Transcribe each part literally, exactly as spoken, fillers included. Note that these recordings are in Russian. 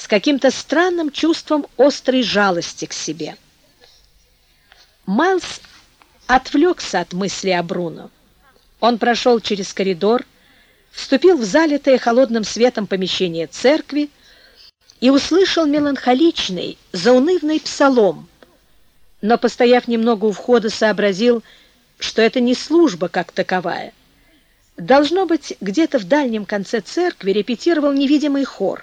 каким-то странным чувством острой жалости к себе. Майлз отвлекся от мысли о Бруно. Он прошел через коридор, вступил в залитое холодным светом помещение церкви и услышал меланхоличный, заунывный псалом, но, постояв немного у входа, сообразил, что это не служба как таковая. Должно быть, где-то в дальнем конце церкви репетировал невидимый хор.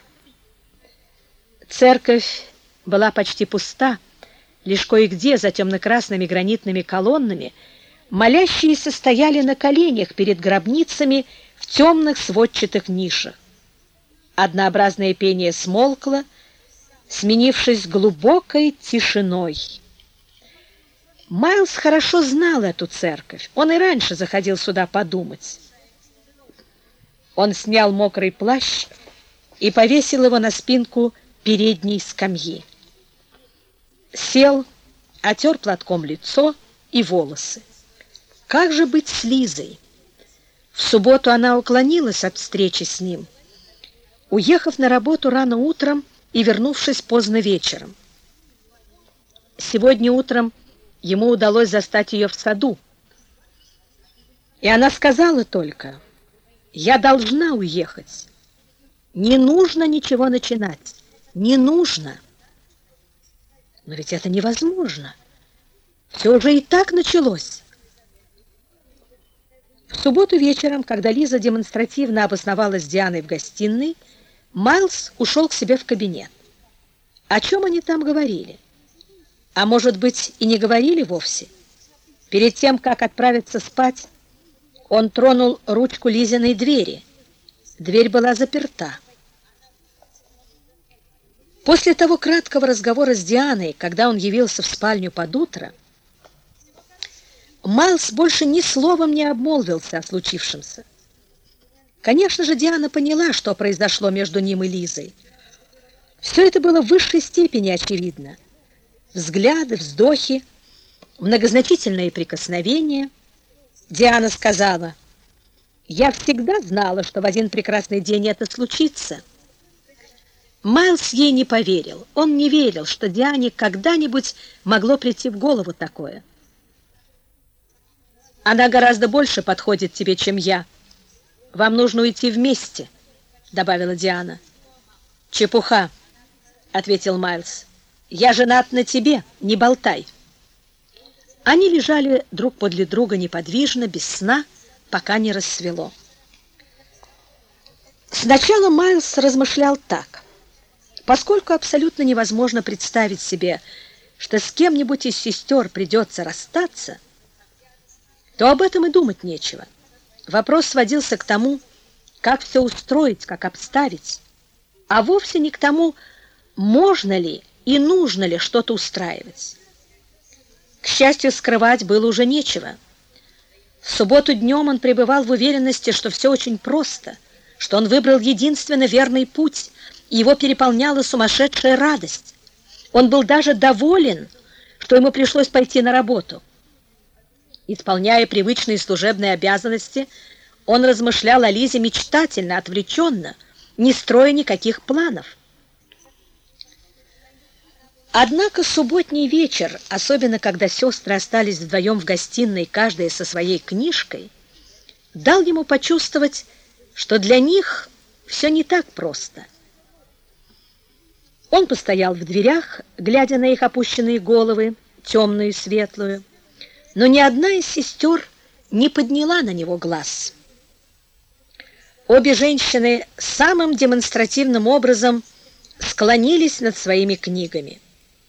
Церковь была почти пуста, лишь кое-где за темно-красными гранитными колоннами молящиеся стояли на коленях перед гробницами в темных сводчатых нишах. Однообразное пение смолкло, сменившись глубокой тишиной. Майлз хорошо знал эту церковь. Он и раньше заходил сюда подумать. Он снял мокрый плащ и повесил его на спинку передней скамьи. Сел, отер платком лицо и волосы. Как же быть с Лизой? В субботу она уклонилась от встречи с ним, уехав на работу рано утром и вернувшись поздно вечером. Сегодня утром ему удалось застать ее в саду, и она сказала только: «Я должна уехать. Не нужно ничего начинать. Не нужно». Но ведь это невозможно. Все уже и так началось. В субботу вечером, когда Лиза демонстративно обосновалась с Дианой в гостиной, Майлз ушел к себе в кабинет. О чем они там говорили? А может быть, и не говорили вовсе? Перед тем, как отправиться спать, он тронул ручку Лизиной двери. Дверь была заперта. После того краткого разговора с Дианой, когда он явился в спальню под утро, Майлз больше ни словом не обмолвился о случившемся. Конечно же, Диана поняла, что произошло между ним и Лизой. Все это было в высшей степени очевидно. Взгляды, вздохи, многозначительные прикосновения. Диана сказала: «Я всегда знала, что в один прекрасный день это случится». Майлз ей не поверил. Он не верил, что Диане когда-нибудь могло прийти в голову такое. «Она гораздо больше подходит тебе, чем я. Вам нужно уйти вместе», — добавила Диана. «Чепуха», — ответил Майлз. «Я женат на тебе, не болтай». Они лежали друг подле друга неподвижно, без сна, пока не рассвело. Сначала Майлз размышлял так. Поскольку абсолютно невозможно представить себе, что с кем-нибудь из сестер придется расстаться, то об этом и думать нечего. Вопрос сводился к тому, как все устроить, как обставить, а вовсе не к тому, можно ли и нужно ли что-то устраивать. К счастью, скрывать было уже нечего. В субботу днем он пребывал в уверенности, что все очень просто, что он выбрал единственно верный путь, и его переполняла сумасшедшая радость. Он был даже доволен, что ему пришлось пойти на работу. Исполняя привычные служебные обязанности, он размышлял о Лизе мечтательно, отвлеченно, не строя никаких планов. Однако субботний вечер, особенно когда сестры остались вдвоем в гостиной, каждая со своей книжкой, дал ему почувствовать, что для них все не так просто. Он постоял в дверях, глядя на их опущенные головы, темную и светлую, но ни одна из сестер не подняла на него глаз. Обе женщины самым демонстративным образом склонились над своими книгами.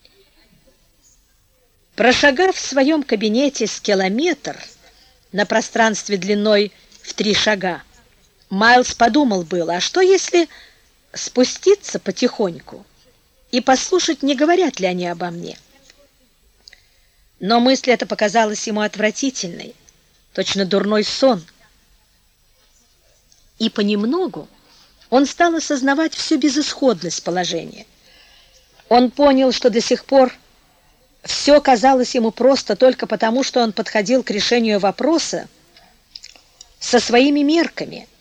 Прошагав в своем кабинете с километр на пространстве длиной в три шага, Майлз подумал было, а что если спуститься потихоньку и послушать, не говорят ли они обо мне. Но мысль эта показалась ему отвратительной, точно дурной сон. И понемногу он стал осознавать всю безысходность положения. Он понял, что до сих пор все казалось ему просто только потому, что он подходил к решению вопроса со своими мерками,